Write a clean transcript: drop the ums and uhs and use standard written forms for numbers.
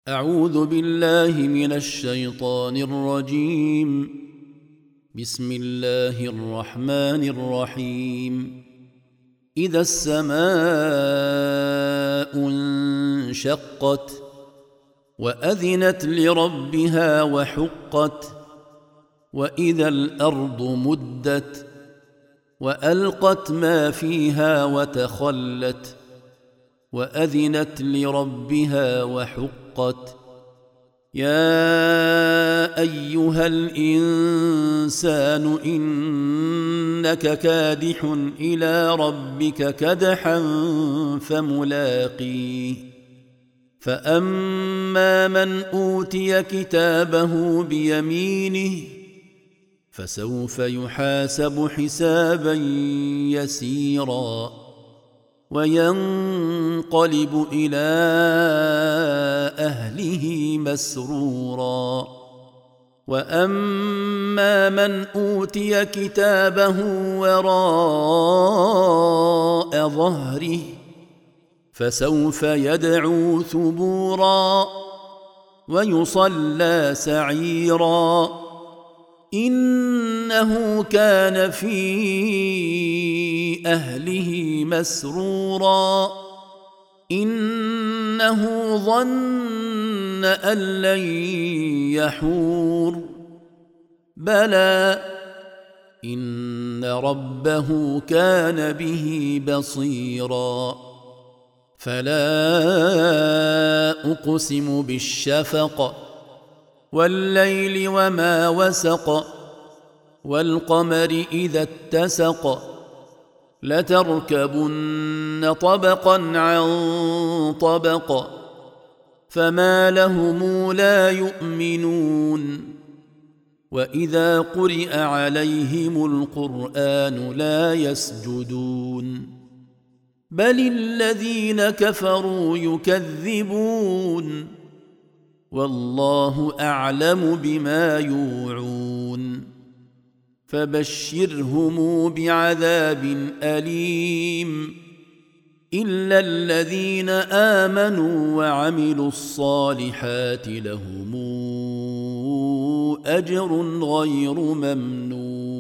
أعوذ بالله من الشيطان الرجيم. بسم الله الرحمن الرحيم. إذا السماء انشقت وأذنت لربها وحقت وإذا الأرض مدت وألقت ما فيها وتخلت وأذنت لربها وحقت. يا أيها الإنسان إنك كادح إلى ربك كدحا فملاقيه. فأما من أوتي كتابه بيمينه فسوف يحاسب حسابا يسيرا وينقلب إلى أهله مسرورا. وأما من أوتي كتابه وراء ظهره فسوف يدعو ثبورا ويصلى سعيرا إنه كان في أهله مسرورا إنه ظن أن لن يحور بلى إن ربه كان به بصيرا. فلا أقسم بالشفق والليل وما وسق والقمر إذا اتسق لتركبن طبقا عن طبق فما لهم لا يؤمنون. وإذا قرئ عليهم القرآن لا يسجدون بل الذين كفروا يكذبون والله أعلم بما يوعون. فبشرهم بعذاب أليم إلا الذين آمنوا وعملوا الصالحات لهم أجر غير ممنون.